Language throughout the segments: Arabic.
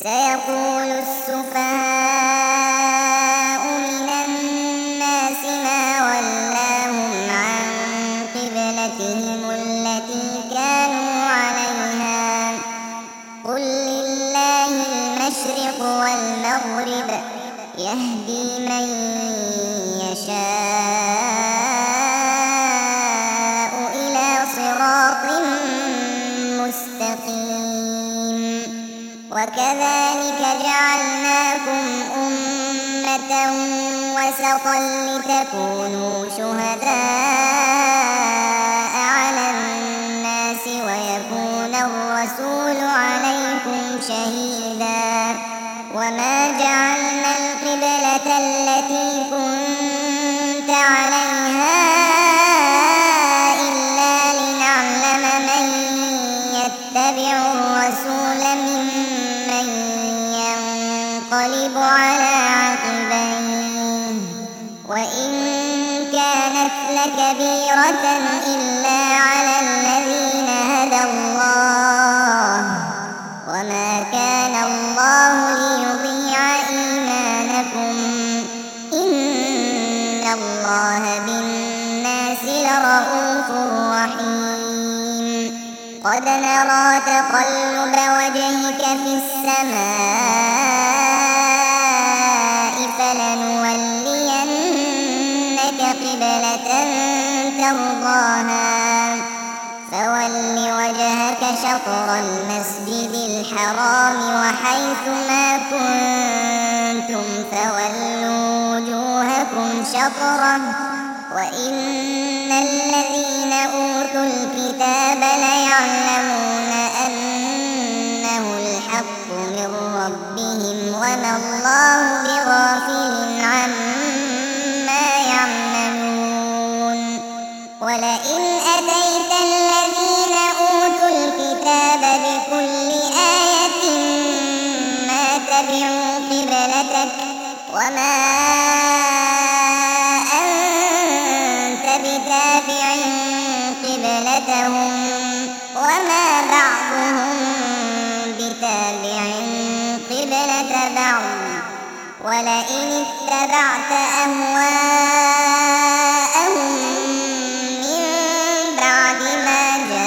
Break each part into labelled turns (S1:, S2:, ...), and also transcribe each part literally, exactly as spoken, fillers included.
S1: سيقول السفهاء من الناس ما ولاهم عن قبلتهم التي كانوا عليها قل لله المشرق والمغرب يهدي من يشاء إلى صراط مستقيم. وكذلك جعلناكم أمة وسطا لتكونوا شهداء على الناس ويكون الرسول عليكم شهيدا. وما جعلنا القبلة التي كنت عليها إلا لنعلم من يتبع الرسول ممن ينقلب على عقبيه وإن كانت لكبيرة إلا على الذين هدى الله وما كان الله ليضيع إيمانكم إن الله بالناس لرءوف رحيم. قد نرى تقلب وجهك في السماء فلنولينك قبلة ترضاها فول وجهك شطر المسجد الحرام وحيث ما كنتم فولوا وجوهكم شطره وإن الذين أوتوا الكتاب ليعلمون أنه الحق من ربهم وما الله بغافل عما يعملون. ولئن أتيت الذين أوتوا الكتاب بكل آية ما تبعوا قبلتك وما أنت بتابع قبلتهم وما بعضهم بتابع قبلة بعض. ولئن اتبعت أهواءهم من بعد ما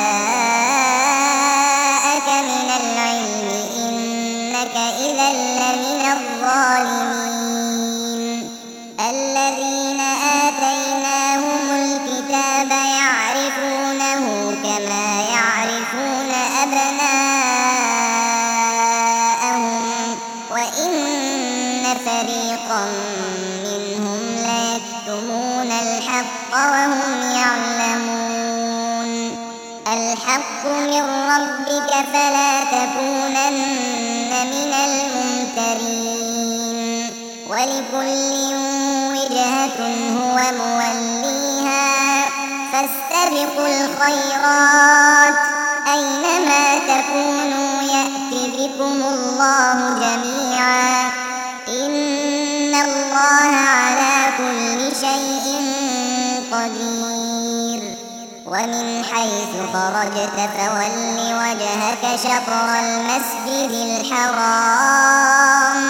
S1: جاءك من العلم إنك إذا لمن الظالمين. الذين آتيناهم الكتاب يعرفونه كما يعرفون أبناءهم وإن فريقا منهم ليكتمون الحق وهم يعلمون. الحق من ربك فلا تكونن من الممترين. ولكل وجهة هو موليها فاستبقوا الخيرات أينما تكونوا يأت بكم الله جميعا إن الله على كل شيء قدير. ومن حيث خرجت فول وجهك شطر المسجد الحرام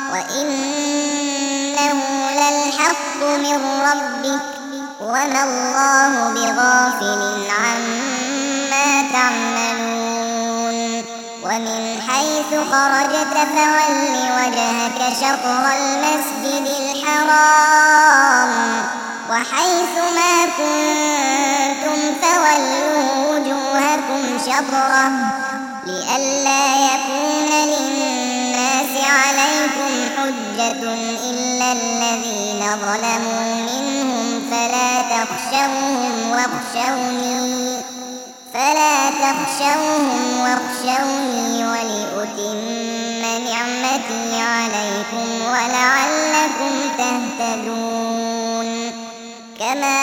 S1: وإنه للحق من ربك وما الله بغافل عما تعملون. ومن حيث خرجت فول وجهك شطر المسجد الحرام وحيث ما كنتم فولوا وجوهكم شطره لئلا يكون للناس عليكم حجة إلا الذين ظلموا منهم فلا تخشوهم واخشوني فلا تخشوهم واخشوني ولأتم نعمتي عليكم ولعلكم تهتدون. كما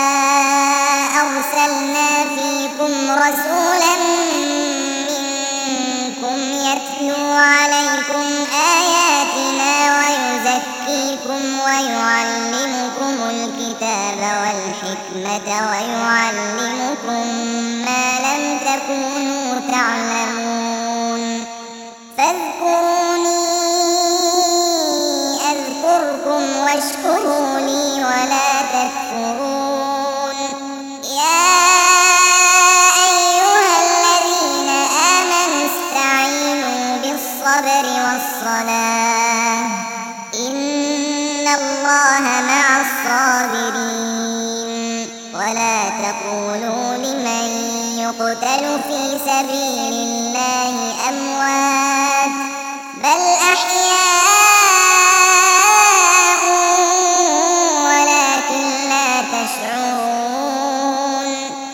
S1: أرسلنا فيكم رسولا منكم يتلو عليكم آياتنا ويزكيكم ويعلمكم الكتاب والحكمة ويعلمكم ما لم تكونوا تعلمون. فاذكرون واشكروا لي ولا تكفرون. يا أيها الذين آمنوا استعينوا بالصبر والصلاة إن الله مع الصابرين. ولا تقولوا لمن يقتل في سبيل الله أموات بل أحياء ولكن لا تشعرون.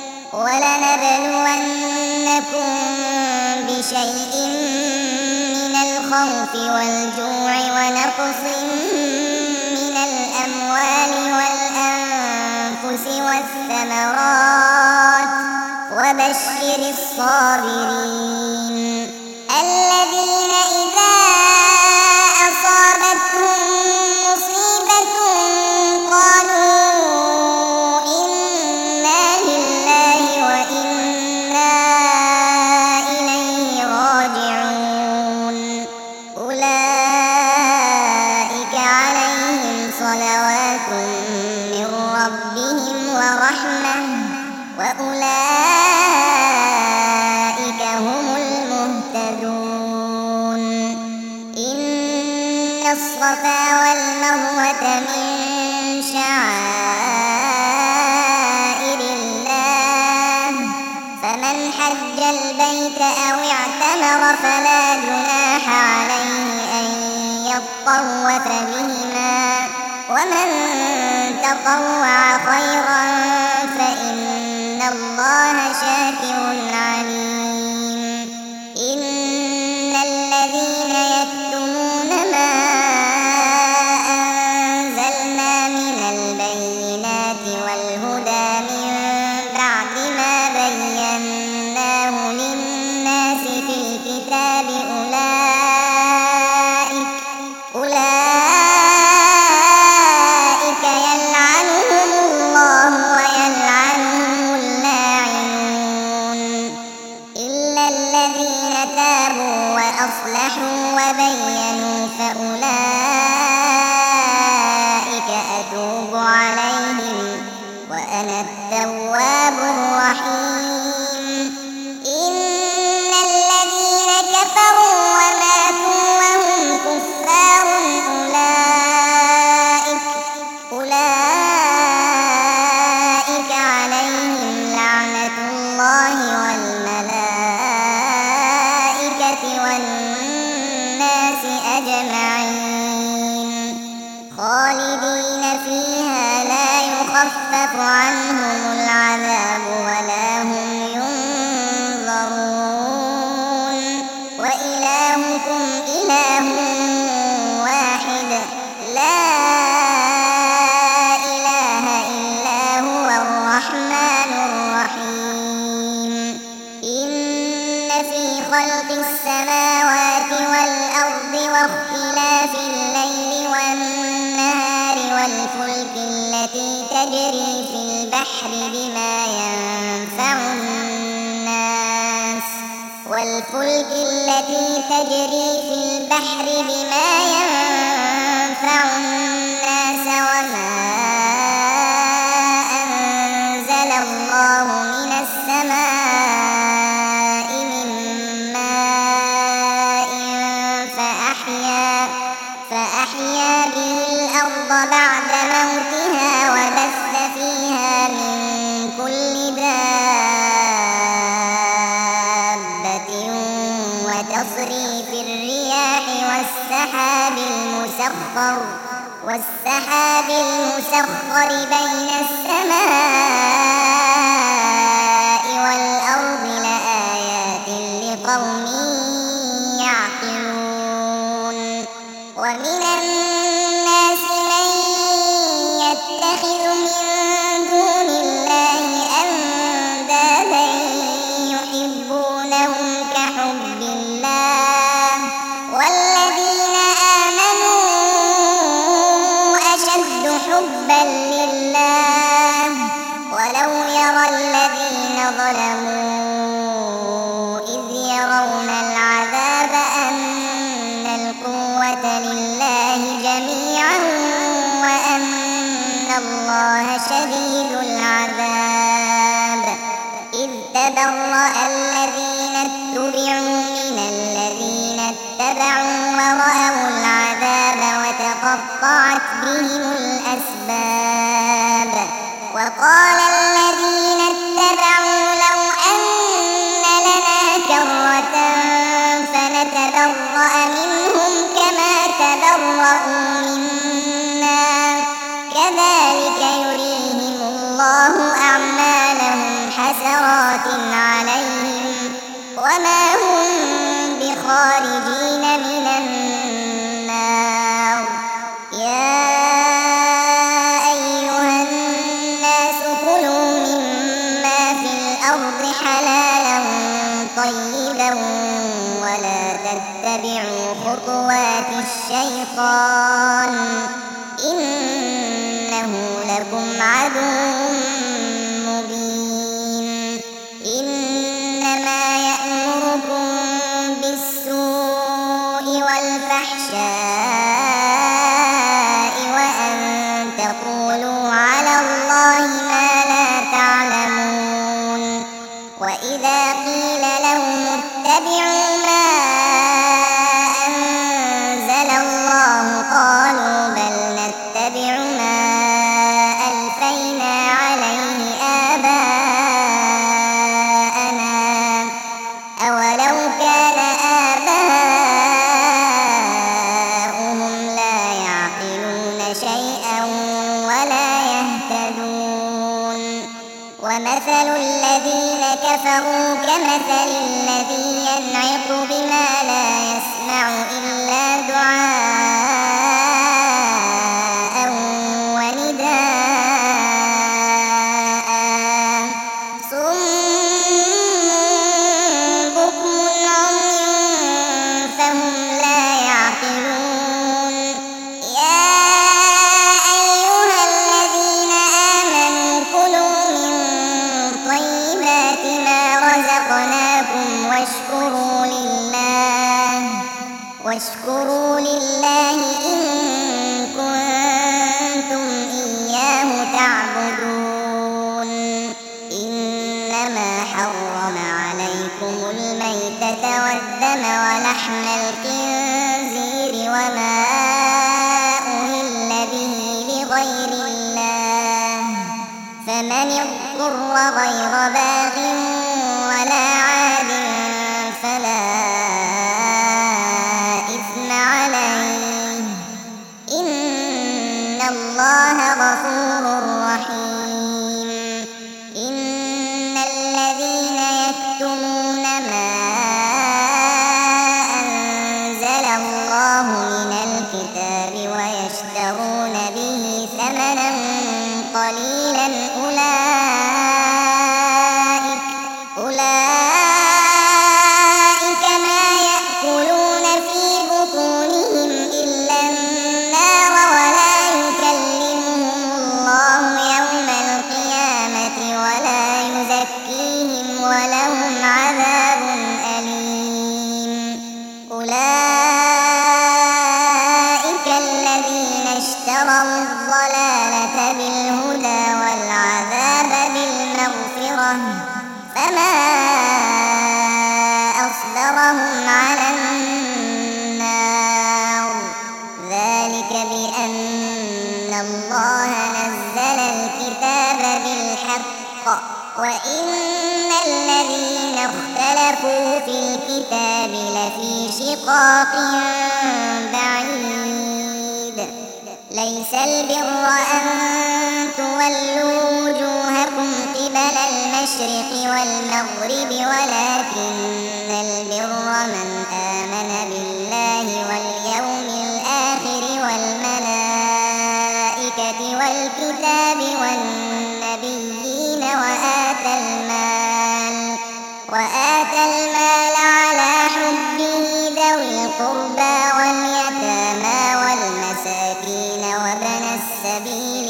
S1: ولنبلونكم بشيء من الخوف والجوع ونقص من الأموال والأنفس والثمرات وبشر الصابرين الذين إذا أصابتهم مصيبة قالوا إنا لله وإنا إليه راجعون. أولئك عليهم صلوات من ربهم ورحمة وأولئك هم المهتدون. إن الصفا والمروة من شعائر الله فمن حج البيت أو اعتمر فلا جناح عليه أن يطوف بهما ومن تطوع خيرا فإن الله شاكر عليم. إن الذين يكتمون ما أنزلنا من البينات والهدى من بعد ما بيناه للناس في الكتاب أولئك أولئك يلعنهم الله ويلعنهم اللاعنون إلا الذين تابوا وأصلحوا وبينوا فأولئك أتوب عليهم وأنا التواب الرحيم. إن الذين كفروا وماتوا وهم كفار أولئك أولئك عليهم لعنة الله والملائكة والناس أجمعين خالدين فيها لا يخفف عنهم العذاب ولا هم ينظرون. وإلهكم إله واحد لا إله إلا هو الرحمن الرحيم. إن في خلق السماوات والأرض واختلاف الليل والنهار والفلك التي تجري في البحر بما ينفع الناس والفلك التي تجري في البحر بما ينفع الناس وما أنزل الله من السماء من ماء فأحيا فأحيا به الأرض بعد موتها وبث فيها من كل دابة وتصريف الرياح والسحاب المسخر والسحاب المسخر بين السماء والأرض لآيات لقوم يعقلون. ومن الناس من يتخذ من دون الله أندادا يحبونهم كحب الله والذين آمنوا أشد حبا لله ولو يرى الذين ظلموا إذ يرون العذاب أن القوة لله جميعا وأن الله شديد العذاب. إذ تبرأ الذين اتبعوا من الذين اتبعوا ورأوا العذاب وتقطعت بهم الأسباب. وقال الذين اتبعوا لو أن لنا كرة فنتبرأ منهم كما تبرأوا منا كذلك يريهم الله أعمالهم حسرات عليهم وما هم بخارجين من النار. يا أيها الناس كلوا مما في الأرض حلالا طيبا ولا تتبعوا خطوات الشيطان إنه لكم عدو مبين. إنما يأمركم بالسوء والفحشاء وأن تقولوا على الله ما لا تعلمون. وإذا قيل لهم اتبعوا ما أنزل الله قالوا بل نتبع ما ألفينا عليه آباءنا أولو كان آباؤهم لا يعقلون شيئا ولا يهتدون. ومثل الذين كفروا كمثل الذي ينعق بما لا يسمع إلا دعاء ونداء صم بكم عمي فهم لا يعقلون. يا أيها الذين آمنوا كلوا من طيبات ما رزقناكم واشكروا لله واشكروا لله إن كنتم إياه تعبدون. إنما حرم عليكم الميتة والدم ولحم الخنزير وما أهل به لغير الله فمن اضطر غير باغ ولا عاد فلا إثم عليه إن الله غفور رحيم. إن الذين يكتمون ما أنزل الله من الكتاب ويشترون به ثمنا قليلا أولئك أولئك ما يأكلون في بطونهم إلا النار ولا يكلمهم الله يوم القيامة ولا يزكيهم ولهم عذاب أليم. أولئك الذين اشتروا الضلالة بالهدى والعذاب بالمغفرة فما أصبرهم على النار. ذلك بأن الله نزل الكتاب بالحق وإن الذين اختلفوا في الكتاب لفي شقاق بعيد. ليس البر أن تولوا وجوهكم قبل المشرق والمغرب ولكن البر من آمن بالله واليوم الآخر والملائكة والكتاب والنبيين وآتى المال وآتى المال على حبه ذوي القربى واليتامى والمساكين وابن السبيل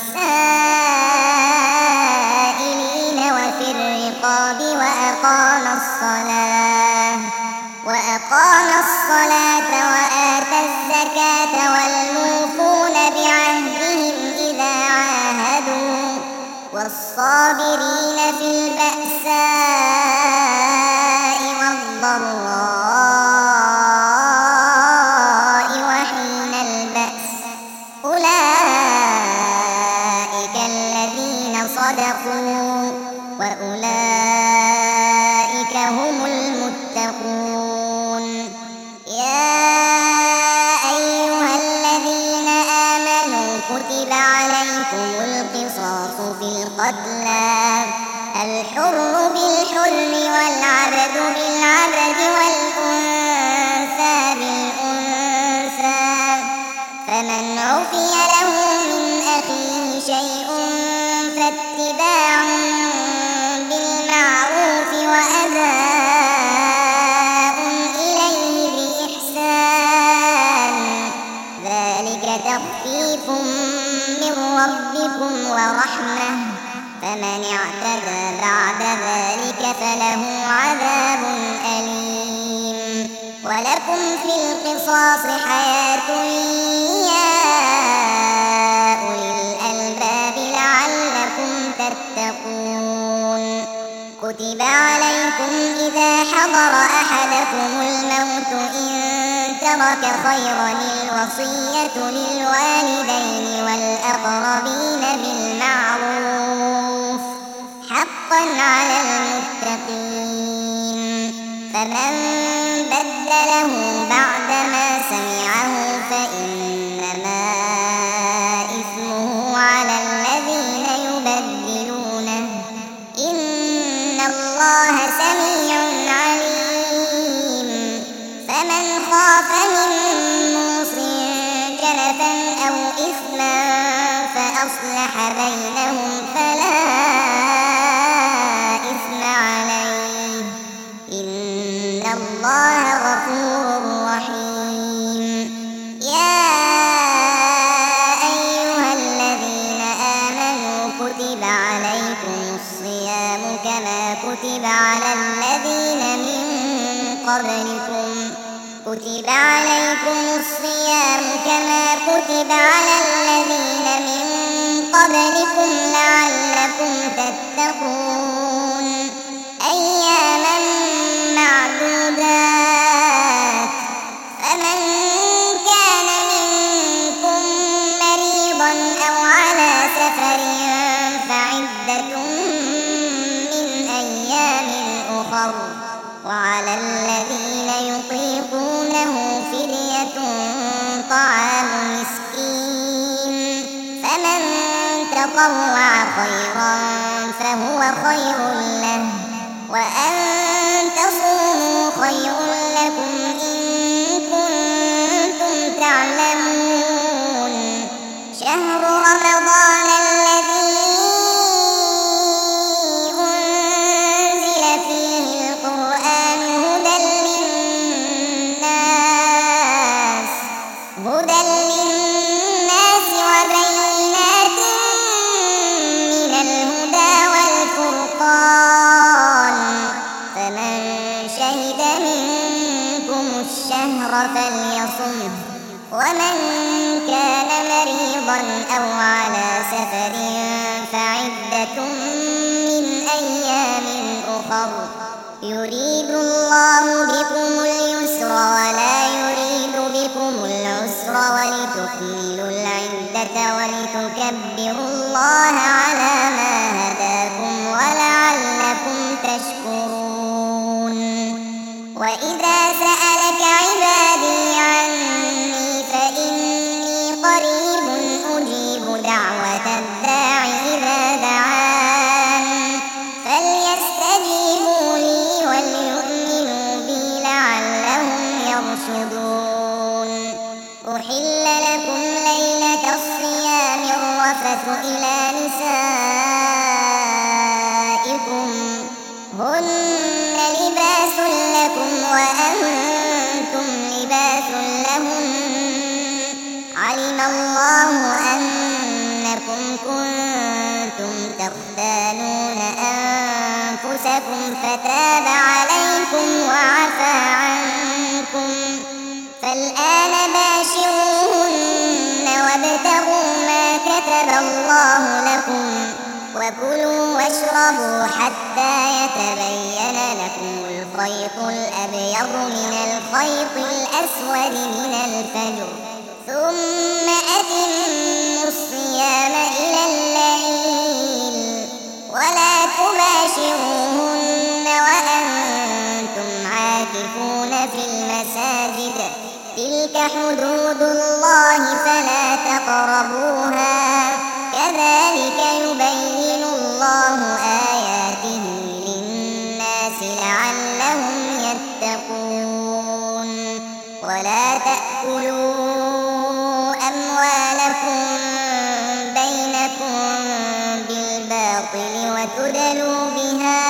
S1: والسائلين وفي الرقاب وأقام الصلاة وأقام الصلاة وآتى الزكاة والموفون بعهدهم إذا عاهدوا والصابرين في البأساء والضراء وحين البأس أولئك الذين صدقوا وأولئك هم المتقون. يا أيها الذين آمنوا كتب عليكم القصاص في القتلى الحر بالحر والعبد بالعبد والأنثى بالأنثى فمن عفي له من أخيه شيء فاتباع بالمعروف وأداء إليه بإحسان ذلك تخفيف من ربكم ورحمة فمن اعتدى بعد ذلك فله عذاب أليم. ولكم في القصاص حياة يا أولي الألباب لعلكم تتقون. كتب عليكم إذا حضر أحدكم الموت إن ترك خيرا الوصية للوالدين والأقربين بالمعروف حقا على المتقين. فمن بدله بعدما سمعه فإنما إثمه على الذين يبدلونه إن الله سميع عليم. فمن خاف من موص جنفا أو إثما فأصلح بينهم فلا إثم عليه إن الله غفور رحيم. يا أيها الذين آمنوا كتب عليكم الصيام كما كتب على الذين من قبلكم كتب عليكم الصيام كما كتب على الذين من قبلكم لعلكم تتقون أياما معدودات. فمن كان منكم مريضا أو على سفر فعدة من أيام أخر وعلى الذين يطيقونه فدية طعام مسكين فمن تطوع خيرا فهو خير له وأن تصوموا خير لكم إن كنتم تعلمون. شهر رمضان الذي أنزل فيه القرآن هدى للناس هدى للناس وبينات من الهدى والفرقان فمن شهد منكم الشهر فليصمه ومن كان مريضا أو على سفر فعدة من أيام أخر يريد الله بكم اليسر ولا يريد بكم العسر ولتكملوا العدة ولتكبروا الله على ما هداكم ولعلكم تشكرون. وإذا سألك عبادي عني فإني قريب أجيب دعوة الداع إذا دعان فليستجيبوا لي وليؤمنوا بي لعلهم يرشدون. أحل لكم ليلة الصيام الرفث إلى نسائكم هن لباس لكم وأنتم لباس لهم علم الله أنكم كنتم تختانون أنفسكم فتاب عليكم وعفى عنكم فالآن باشروهن وابتغوا ما كتب الله لكم وكلوا واشربوا حتى يتبين لكم الخيط الأبيض من الخيط الأسود من الفجر ثم أتموا الصيام إلى الليل ولا تباشروهن وأنتم عاكفون في المساجد تلك حدود الله فلا تقربوها كذلك يبين الله آياته للناس لعلهم يتقون ولا تأكلوا أموالكم بينكم بالباطل وتدلوا بها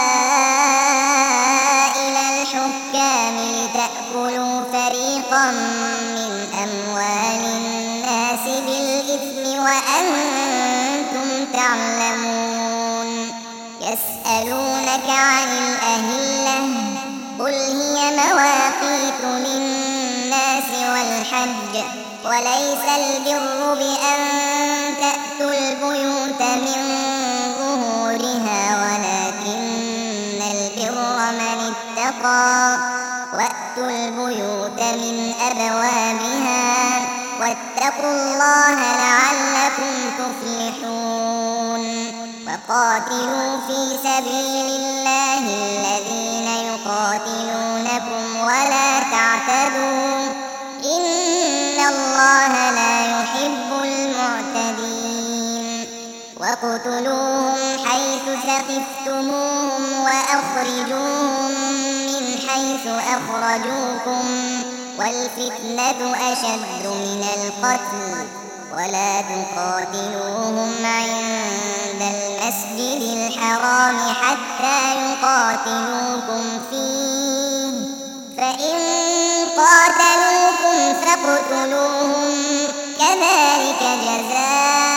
S1: إلى الحكام لتأكلوا فريقا من أموال الناس بالإثم وأنتم تعلمون يسألونك عن الأهلة قل هي مواقيت للناس والحج وليس البر بأن تأتوا البيوت من ظهورها ولكن البر من اتقى وأتوا البيوت من أبوابها واتقوا الله لعلكم تفلحون وقاتلوا في سبيل الله الذين يقاتلونكم ولا تعتدوا إن الله لا يحب المعتدين وقتلوهم حيث ثقفتموهم وأخرجوهم من حيث أخرجوكم والفتنة أشد من القتل ولا تقاتلوهم عند المسجد الحرام حتى يقاتلوكم فيه فإن قاتلوكم فاقتلوهم كذلك جزاء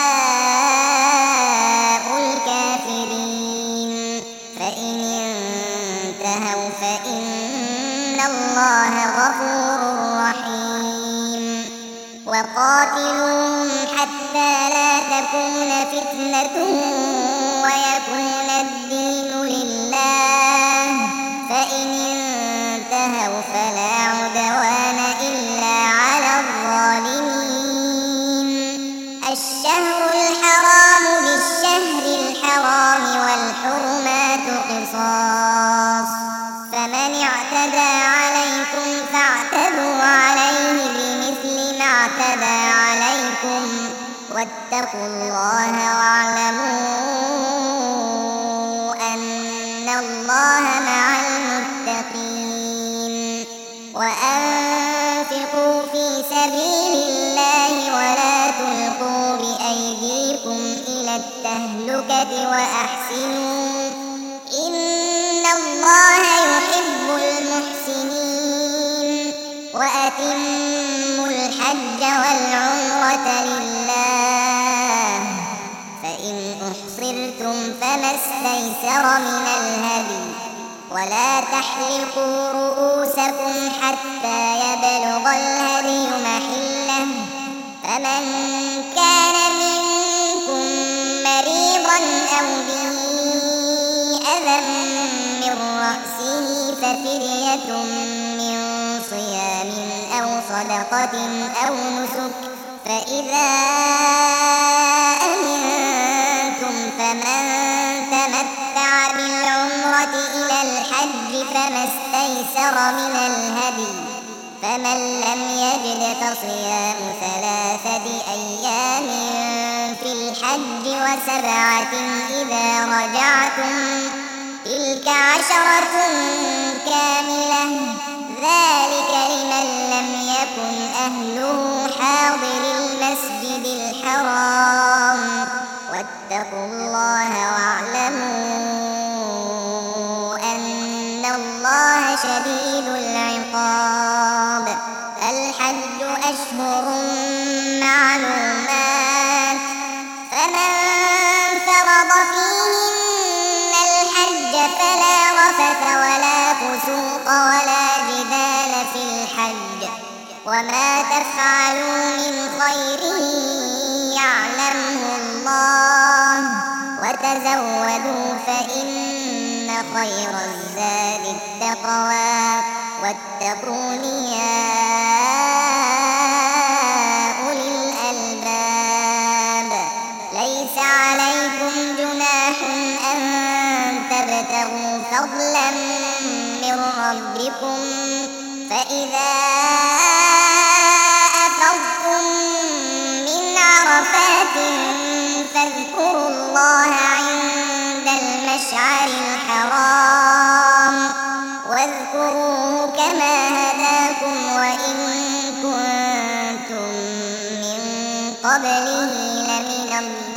S1: الكافرين فإن انتهوا فإن الله غفور رحيم وقاتلوهم حتى لا تكون فتنة ويكون الدين لله فإن انتهوا فلا عدوان إلا على الظالمين الشهر الحرام بالشهر الحرام والحرمات قصاص فمن اعتدى عليكم فاعتدوا عليه بمثل ما اعتدى عليكم واتقوا الله واعلموا أن الله مع المتقين وأنفقوا في سبيل الله ولا تلقوا بأيديكم إلى التهلكة وأحسنوا إن الله يحب المحسنين وأتموا الحج والعمرة لله فإن أحصرتم فما استيسر من الهدي ولا تحلقوا رؤوسكم حتى يبلغ الهدي محله فمن كان منكم مريضا أو به أذى من رأسه ففدية من صيام أو صدقة أو نسك فإذا أمنتم فمن تمتع بالعمرة إلى الحج فما استيسر من الهدي فمن لم يجد فصيام ثلاثة أيام في الحج وسبعة إذا رجعتم تلك عشرة كاملة ذلك لمن لم يكن أهله حاضر المسجد الحرام واتقوا الله واعلموا أن الله شديد العقاب الحج أشهر معلومات فمن فرض فيهن الحج فلا رفث ولا فسوق ولا جدال في الحج وما تفعلوا من خير يعلمه الله وتزودوا فإن خير الزاد التقوى واتقون يا أولي الألباب. ليس عليكم جناح أن تبتغوا فضلا من ربكم فإذا أفضتم من عرفات فاذكروا الله عند المشعر الحرام واذكروه كما هداكم وإن كنتم من قبله لمن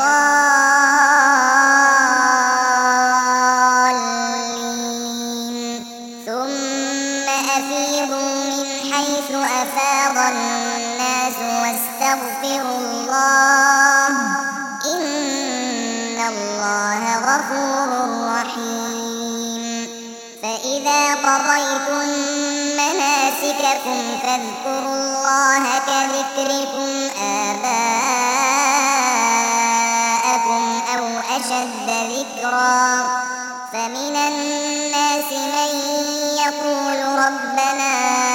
S1: الضالين. ثم أفيضوا من حيث أفاض الناس واستغفروا الله إن الله غفور رحيم. فإذا قضيتم مناسككم فاذكروا الله كذكركم آباءكم أو أشد ذكرا. فمن الناس من يقول ربنا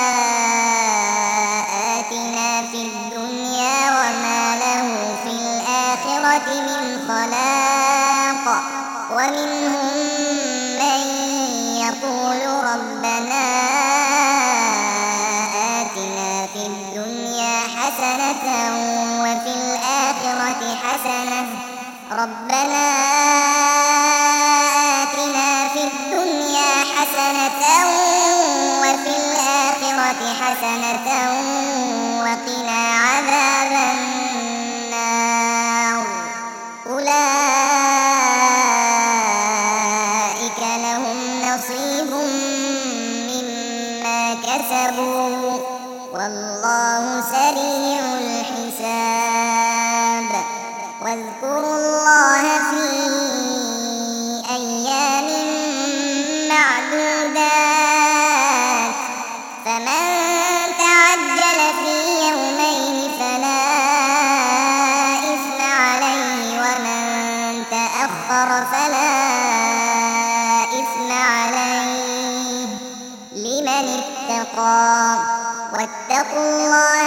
S1: آتنا في الدنيا وما له في الآخرة من خلاق ومنهم من يقول ربنا آتنا في الدنيا حسنة وفي الآخرة حسنة ربنا آتنا في الدنيا حسنة وفي الآخرة حسنة وقنا عذاب النار. أولئك لهم نصيب مما كسبوا والله سريع الحساب. واذكروا الله في أيام معدودات فمن تعجل في يومين فلا إثم عليه ومن تأخر فلا إثم عليه لمن اتقى. واتقوا الله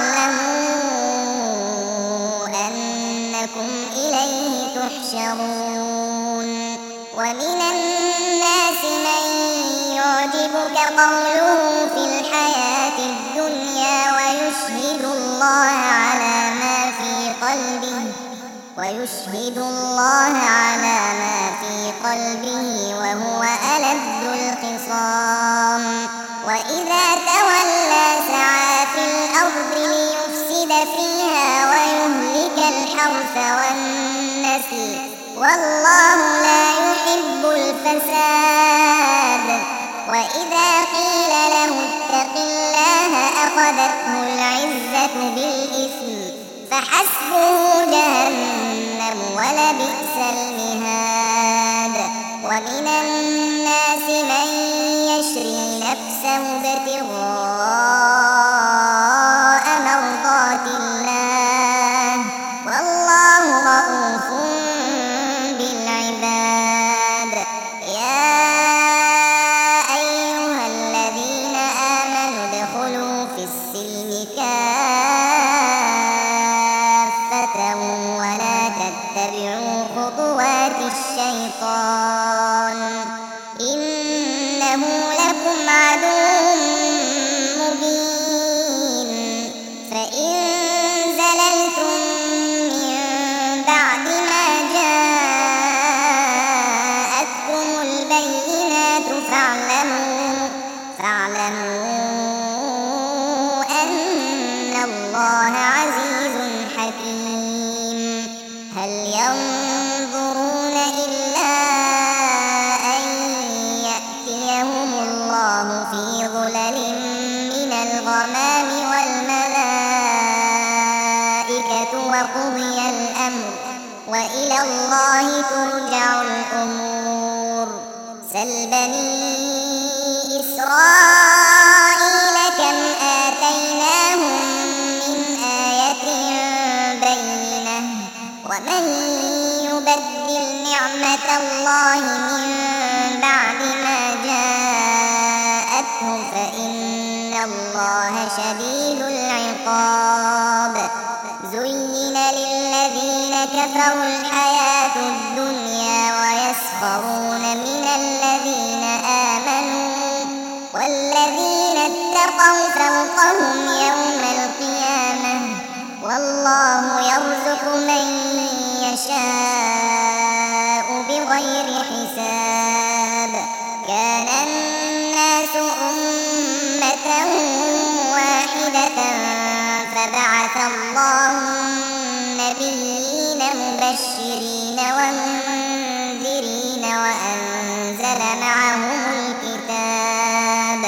S1: واعلموا أنكم إليه تحشرون. ومن الناس من يعجبك قوله في الحياة الدنيا ويشهد الله على ما في قلبه ويشهد الله على ما في قلبه وهو ألد الخصام. وإذا تولى سعى في الأرض ليفسد فيها ويهلك الحرث والنسل والله لا يحب الفساد. وإذا قيل له اتق الله أخذته العزة بالإثم فحسبه جهنم ولبئس المهاد. ومن الناس من يشري نفسه ابتغاء مرضات الله والله رؤوف بالعباد. يا أيها الذين آمنوا ادخلوا في السلم كافة ولا تتبعوا خطوات الشيطان إنه لكم عدو مبين. فإن زللتم من بعد ما جاءتكم البينات فاعلموا فاعلموا أن الله عزيز حكيم. هل ينظرون إلا أن يأتيهم الله في ظلل من الغمام والملائكة وقضي الأمر وإلى الله ترجع الأمور. سل بني إسرائيل كم آتيناهم من آية بينة ومن يبدل نعمة نعمة الله من بعد ما جاءته فإن الله شديد العقاب. زين للذين كفروا الحياة الدنيا ويسخرون من الذين آمنوا والذين اتقوا فوقهم يوم القيامة والله يرزق من يشاء بغير حساب. كان الناس أمة واحدة فبعث الله النبيين مبشرين ومنذرين وأنزل معهم الكتاب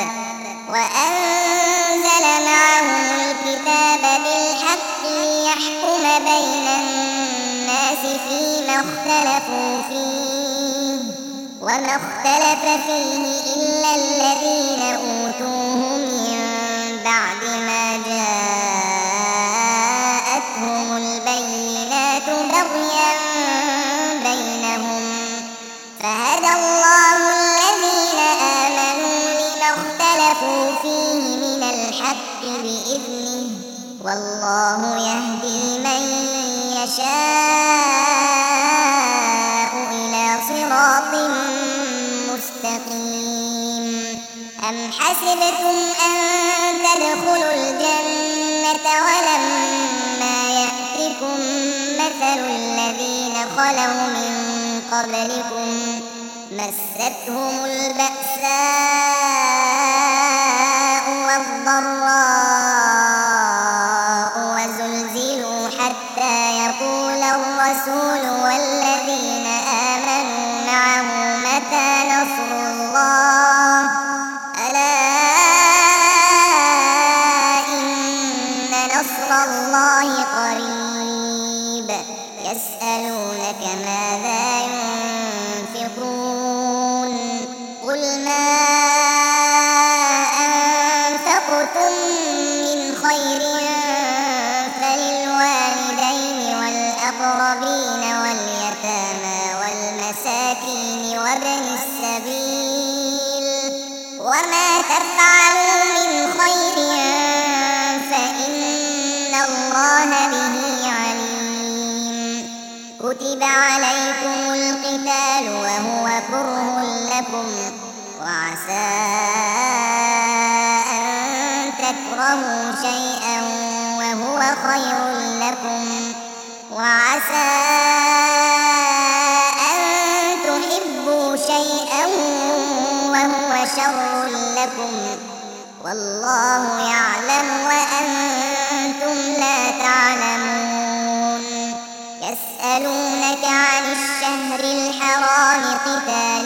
S1: وأنزل معهم الكتاب بالحق ليحكم بين الناس فيما اختلفوا فيه وما اختلف فيه إلا الذين أوتوه من بعد ما جاءتهم البينات بغيا بينهم فهدى الله الذين آمنوا لما اختلفوا فيه من الحق بإذنه والله يهدي من يشاء إلى صراط مستقيم. أم حسبتم أن تدخلوا الجنة ولما يأتكم مثل الذين خلوا من قبلكم مستهم البأساء والضراء وزلزلوا حتى يقول الرسول والذين آمنوا معه متى نصر الله ألا إن نصر الله قريب. يسألونك ماذا ينفقون قل ما أنفقتم من خير فللوالدين والأقربين واليتامى والمساكين وابن السبيل وما تفعلوا من خير فإن الله به عليم. كتب عليكم القتال وهو كره لكم وعسى أن تكرهوا شيئا وهو خير لكم وعسى أن تحبوا شيئا وهو شر لكم والله يعلم وأنتم لا تعلمون. يسألونك عن الشهر الحرام قتال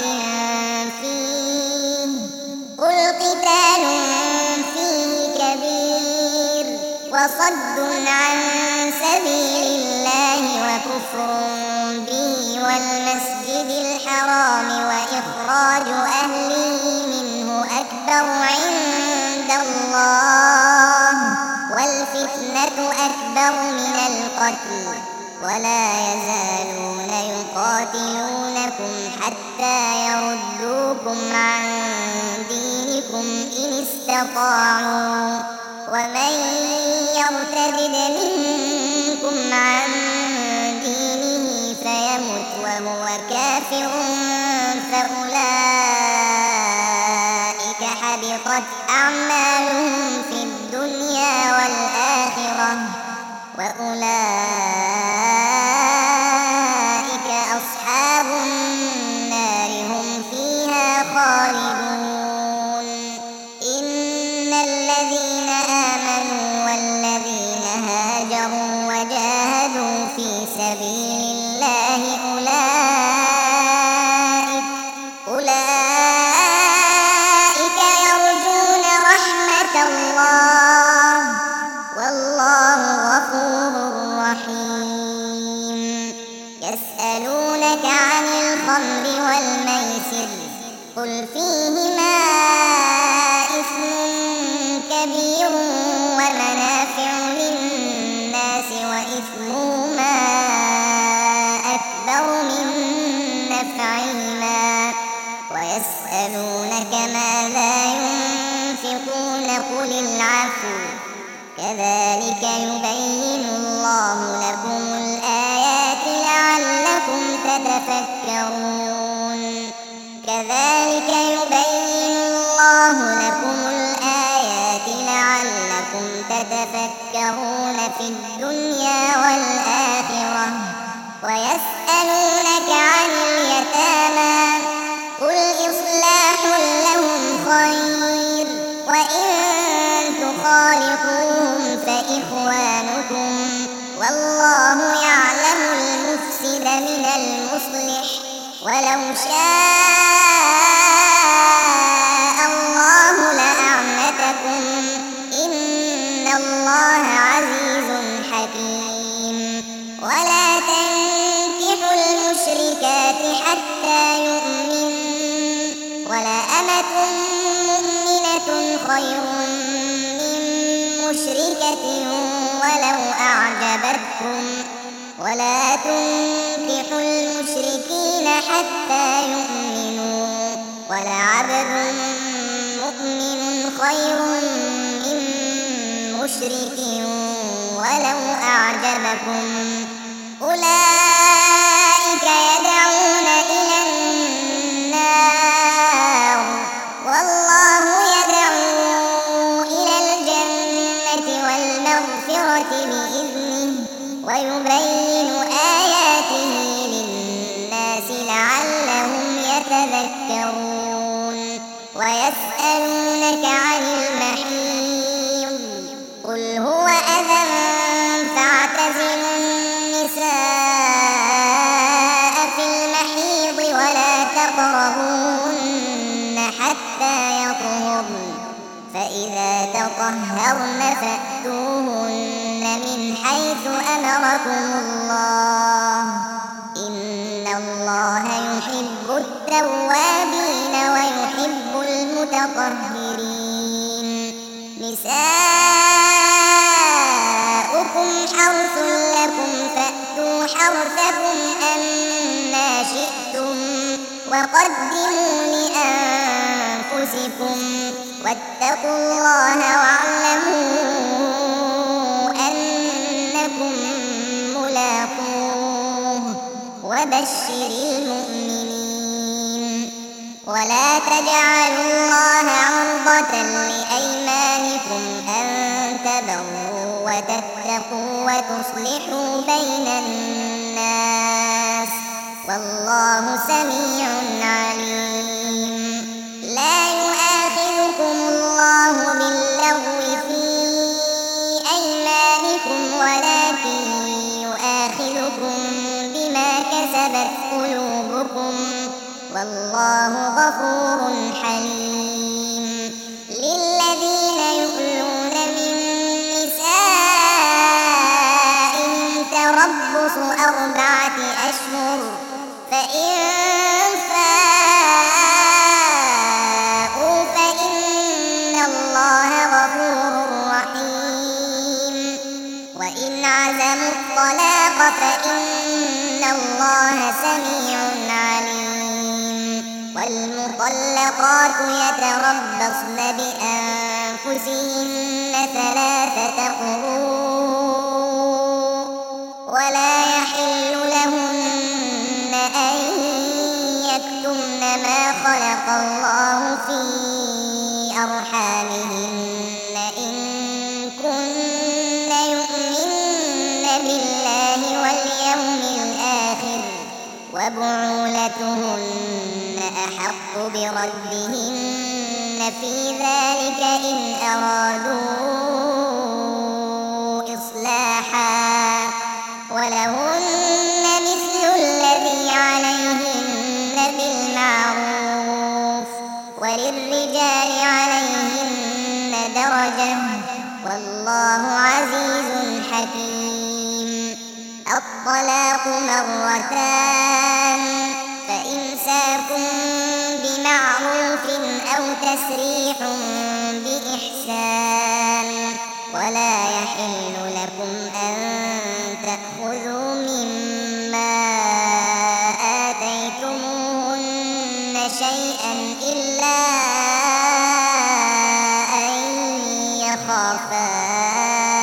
S1: فيه قل قتال فيه كبير وصد عن سبيل الله وكفر به والمسجد الحرام وإخراج أهله منه أكبر عند الله والفتنة أكبر من القتل ولا يزالون يقاتلونكم حتى يردوكم عن دينكم إن استطاعوا ومن يرتد منكم عن دينه فيمت وهو كافر فأولئك حبطت أعمالهم في الدنيا والآخرة وأولئك أصحاب النار هم فيها خالدون. إن الذين آمنوا والذين هاجروا وجاهدوا في سبيل الله أولئك أولئك يرجون رحمة الله والله غفور رحيم. كذلك يبين الله لكم الآيات لعلكم تتفكرون كذلك يبين الله لكم الآيات لعلكم تتفكرون في الدنيا والآخرة ويسألونك عن اليتامى قل إصلاح لهم خير وإن تخالطوهم فإخوانكم والله يعلم المفسد من المصلح ولو شاء الله لأعنتكم إن الله عزيز حكيم ولا تنكحوا المشركات حتى يؤمنوا ولأمة مؤمنة خير من مشركة ولو أعجبتكم ولا تنكحوا المشركين حتى يؤمنوا ولعبد مؤمن خير من مشرك ولو أعجبكم أولئك يدعون إلى النار والله يدعو إلى الجنة والمغفرة بإذنه ويبين آياته للناس لعلهم يتذكرون ويسألونك عن المحيض قل هو أذى فاعتزلوا النساء في المحيض ولا تقربوهن حتى يطهرن فإذا تطهرن فأتوهن من حيث أمركم الله إن الله يحب التوابين ويحب المتطهرين نساؤكم حرث لكم فأتوا حرثكم أنى شئتم وقدموا لأنفسكم واتقوا الله واعلموا أنكم ملاقوه وبشر المؤمنين ولا تجعلوا الله عرضة لأيمانكم أن تبروا وتتقوا وتصلحوا بين الناس والله سميع عليم لا يؤاخذكم الله باللغو في أيمانكم ولكن يؤاخذكم بما كسبت قلوبكم والله غفور حليم للذين يؤلون من نسائهم تربص أربعة أشهر فإن فاءوا فإن الله غفور رحيم وإن عزموا الطلاق فإن الله سميع عليم والمطلقات يتربصن بأنفسهن ثلاثة قروء ولا يحل لهن أن يكتمن ما خلق الله في أرحامهن إن كن يؤمن بالله واليوم الآخر وبعولتهن أحق بردهن في ذلك إن أرادوا إصلاحا ولهن مثل الذي عليهن بالمعروف وللرجال عليهن درجة والله عزيز حكيم الطلاق مرتان فإمساك بمعروف أو تسريح بإحسان ولا يحل لكم أن تأخذوا مما آتيتموهن شيئا إلا أن يخافا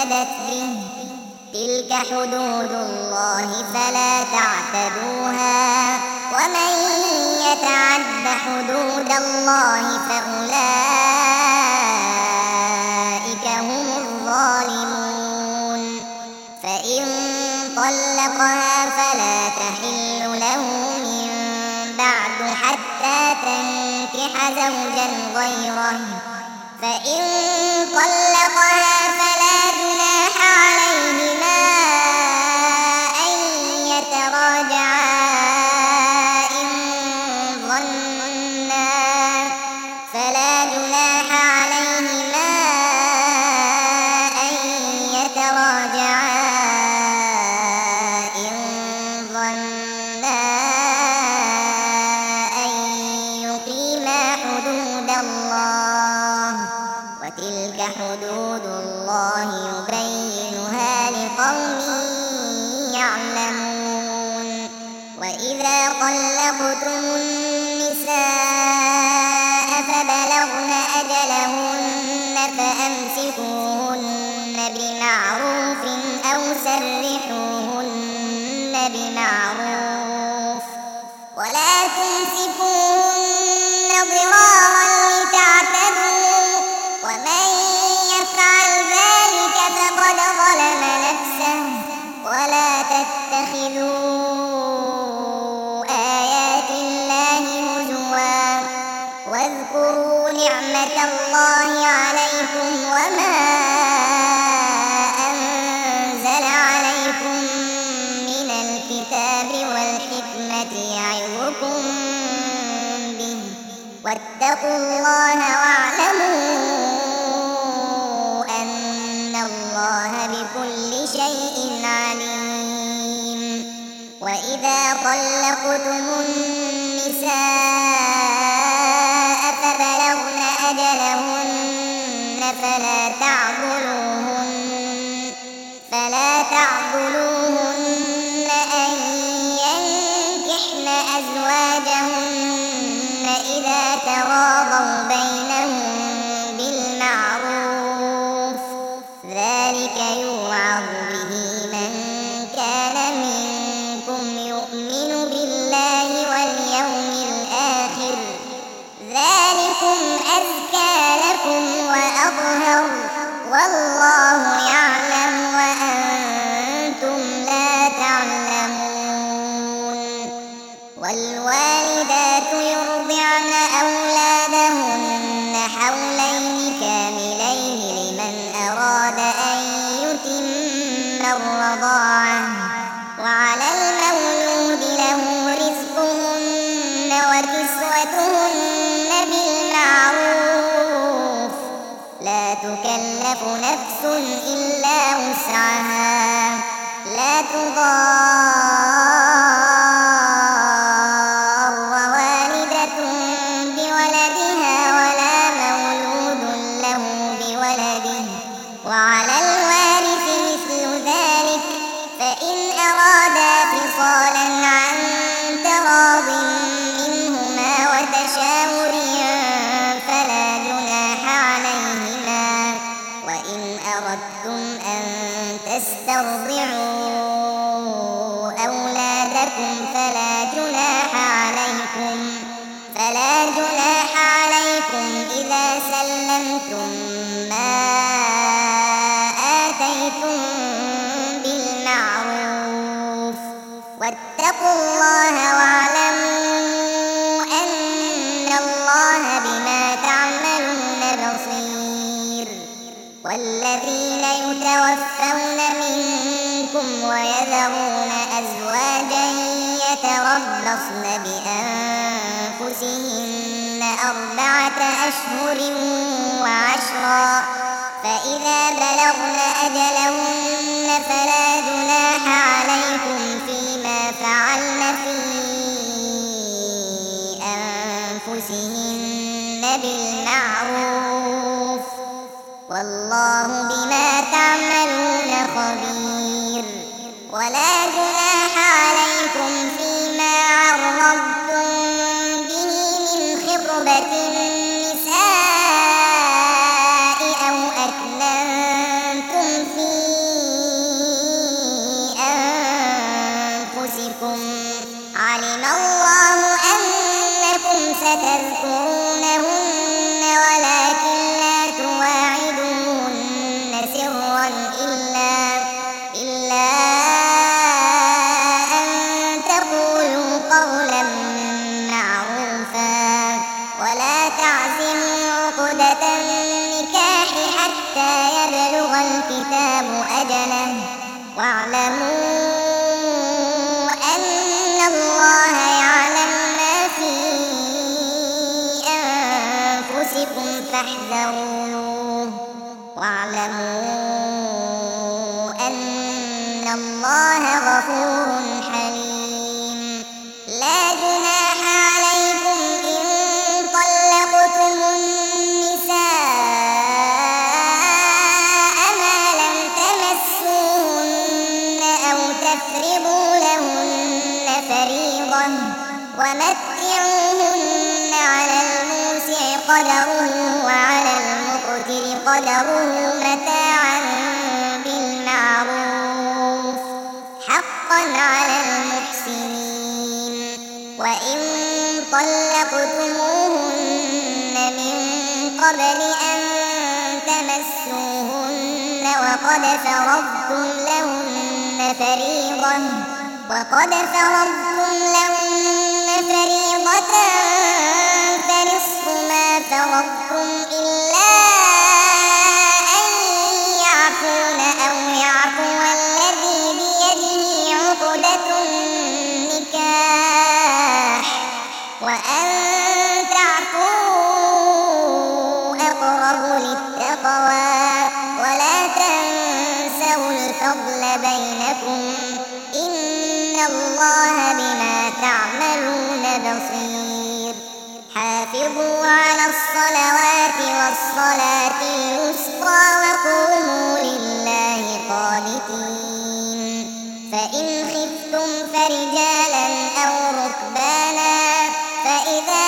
S1: افتدت به. تلك حدود الله فلا تعتدوها، ومن يتعد حدود الله فأولئك هم الظالمون. فإن طلقها فلا تحل له من بعد حتى تنكح زوجا غيره. فإن طلقها فلا جناح عليهما أن يتراجعا إن ظنا فلا جناح عليهما أن يتراجعا إن ظنا أن يقيما حدود الله، وتلك حدود الله يبينها لقوم يعلمون. وإذا طلقتم النساء فبلغن أجلهن فأمسكوهن بمعروف أو سرحوهن بمعروف، ولا تمسكوهن ضرارا لتعتدوا، ومن يفعل ذلك فقد ظلم نفسه. ولا تتخذوا آيات الله هزوا، واذكروا نعمة الله عليكم وما أنزل عليكم من الكتاب والحكمة يعظكم به، واتقوا الله واعلموا أن الله بكل شيء عليم. وإذا طلقتم النساء فبلغن أجلهن فلا تعضلوهن فلا تعضلوهن أن ينكحن أزواجهن إذا تراضوا بينهم بالمعروف، ذلك يوعظ به من كان منكم يؤمن بالله واليوم الآخر، ذلكم أزكى لكم وأطهر، والله يعلم وأنتم لا تعلمون. والوالدات يرضعن أولادهن حولين كاملين لمن أراد أن يتم الرضاعة، وعلى المولود له رزقهن وكسوتهن بالمعروف، لا تكلف نفس إلا وسعها، لا تضار والدة بولدها ولا مولود له بولده، وعلى الوارث مثل ذلك، فإن أرادا فصالا عن تراض منهما وتشاور فلا جناح عليهما. وإن أردتم أن تسترضعوا أولادكم فلا جناح عليكم فلا جناح عليكم إذا سلمتم ما آتيتم بالمعروف، واتقوا الله واعلموا أن الله بما تعملون بصير. والذين يتوفون منكم ويذرون أزواجا يتربصن بأنفسهن أربعة أشهر وعشرا، فإذا بلغن أجلهن فلا جناح عليكم فيما فعلن في أنفسهن بالمعروف، والله بما تعملون خبير. ولا جناح عليكم فيما عرضتم به من خطبة النساء أو أكننتم في تذكرونهن ولكن لا تواعدوهن سرا إلا, إلا أن تقولوا قولا معروفا ولا تعزموا عقدة النكاح حتى يبلغ الكتاب أجله واعلموا أن الله يعلم ما في أنفسكم فاحذروه واعلموا أن الله غفور حليم. لا جناح عليكم إن طلقتم النساء ما لم تمسوهن أو تفرضوا لهن فريضة ومتعوهن على الموسع قدره وعلى المقتر قدره متاعا بالمعروف حقا على المحسنين. وإن طلقتموهن من قبل أن تمسوهن وقد فرضتم لهن فريضة وقد فرضتم لهن فريضة فنصف ما فرضتم إلا أن يعفون أو يعفو الذي بيده عقدة النكاح وأن تعفوا أقرب للتقوى ولا تنسوا الفضل بينكم إن الله بما تعملون بصير. حافظوا على الصلوات والصلاة الوسطى وقوموا لله قانتين. فإن خفتم فرجالا أو ركبانا فإذا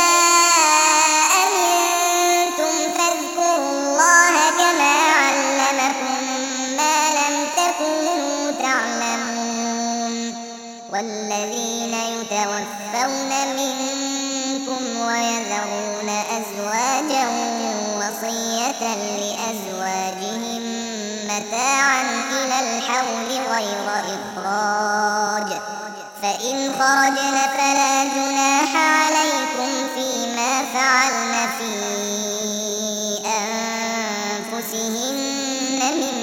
S1: أمنتم فاذكروا الله كما علمكم ما لم تكونوا تعلمون. والذين يتوفون منكم ويذرون أزواجا وصية لأزواجهم متاعا إلى الحول غير إخراج فإن خرجن فلا جناح عليكم فيما فعلن في أنفسهن من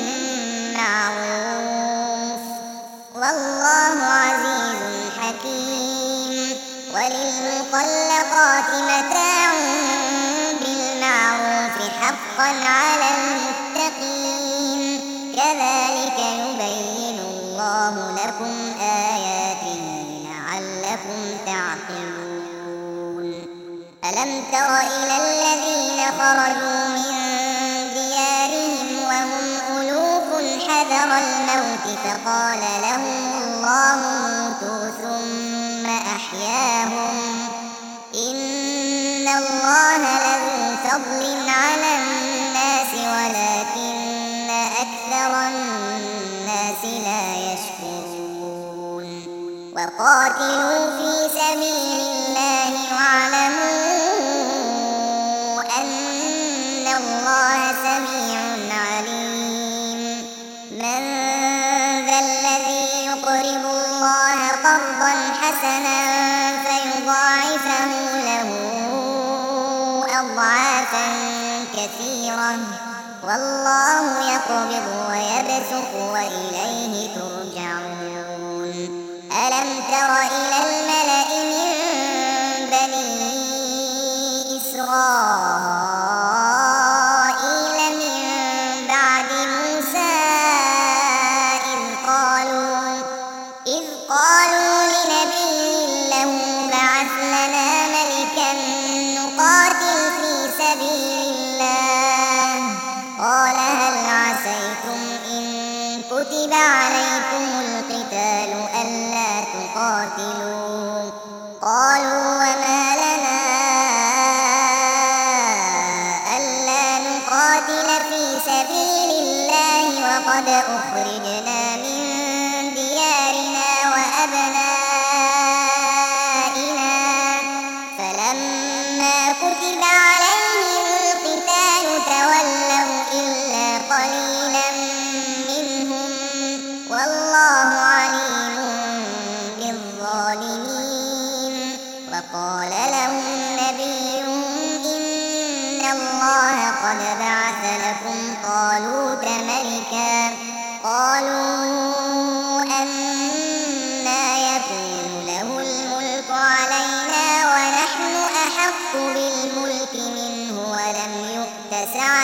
S1: معروف والله عزيز حكيم. وللمطلقات متاع بالمعروف حقا على المتقين. كذلك يبين الله لكم آياته لعلكم تعقلون. ألم تر إلى الذين خرجوا من ديارهم وهم ألوف حذر الموت فقال لهم الله موتوا ثم أحياهم إن الله لذو فضل على الناس ولكن أكثر الناس لا يشكرون. وقاتلوا في سبيل الله واعلموا أن الله سميع عليم. من ذا الذي يقرض الله قرضا حسنا فيضاعفه له أضعافا كثيرة والله يقبض ويبسط وإليه ترجعون. ألم تر إلى الملأ من بني إسرائيل من بعد موسى إذ قالوا إذ قالوا لنبي له بعث لنا ملكا نقاتل في سبيل الله قال هل عسيتم إن كتب عليكم القتال ألا تقاتلوا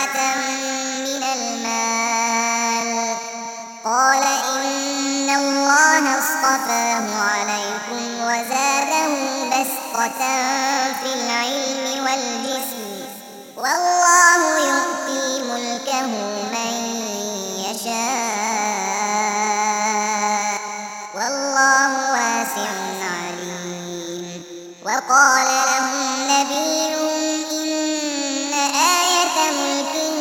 S1: سعة من المال. قال إن الله اصطفاه عليكم وزاده بسطة في العلم والجسم، والله يؤتي ملكه من يشاء، والله واسع عليم. وقال لهم نبيهم إن آية ملكه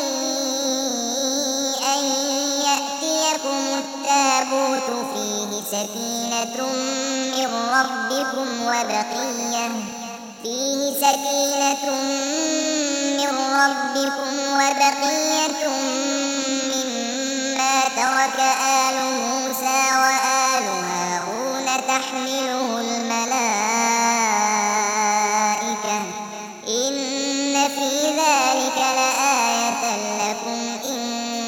S1: أن يأتيكم التابوت فيه سكينة من ربكم وبقية فيه سكينة من ربكم وبقية مما ترك آل موسى وآل هارون تحمله الملائكة، إن في ذلك لآية لكم إن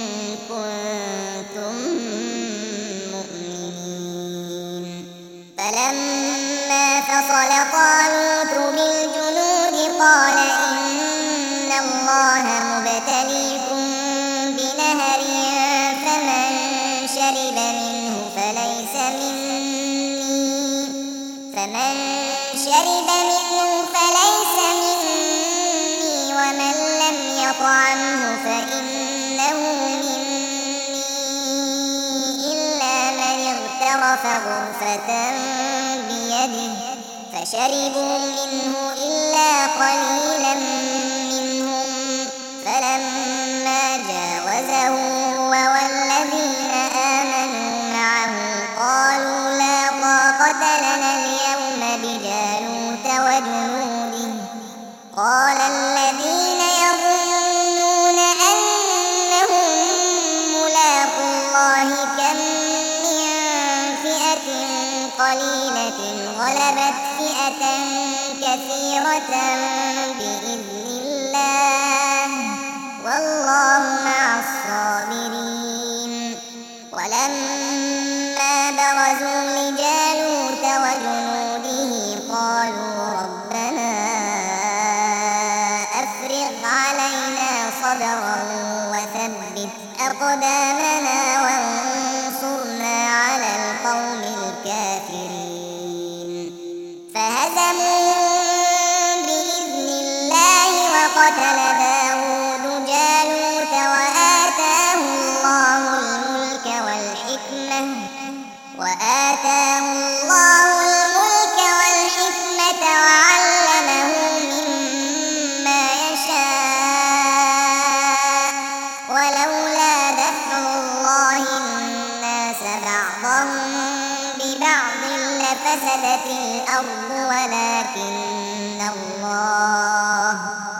S1: كنتم مؤمنين. فلما فصل طالوت بالجنود قال إن الله مبتليكم بنهر فمن شرب منه فليس مني فمن شرب منه فليس مني ومن لم يطعمه فإنه مني إلا من اغترف غرفة بيده، فشربوا منه إلا قليلا منهم. فلما جاوزه هو والذين آمنوا معه قالوا لا طاقة لنا اليوم بجالوت وجنوده. قال الذين يظنون أنهم ملاقو الله كم من فئة قليلة غلبت فئة كثيرة بإذن الله، والله مع الصابرين. ولما برزوا لجالوت وجنوده قالوا ربنا أفرغ علينا صبرا وثبت أقدامنا وانصرنا على القوم الكافرين. فهزموهم بإذن الله وقتل داود جالوت وآتاه الله الملك والحكمة وآتاه الله الملك والحكمة وعلمه مما يشاء، ولولا دفع الله الناس بعضهم ببعض لفسدت الأرض ولكن الله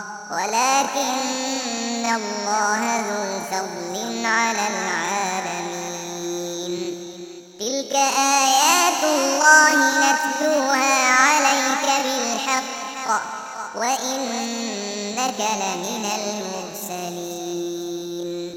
S1: ولكن الله ذو فضل على العالمين. تلك آيات الله نتلوها عليك بالحق وإنك لمن المرسلين.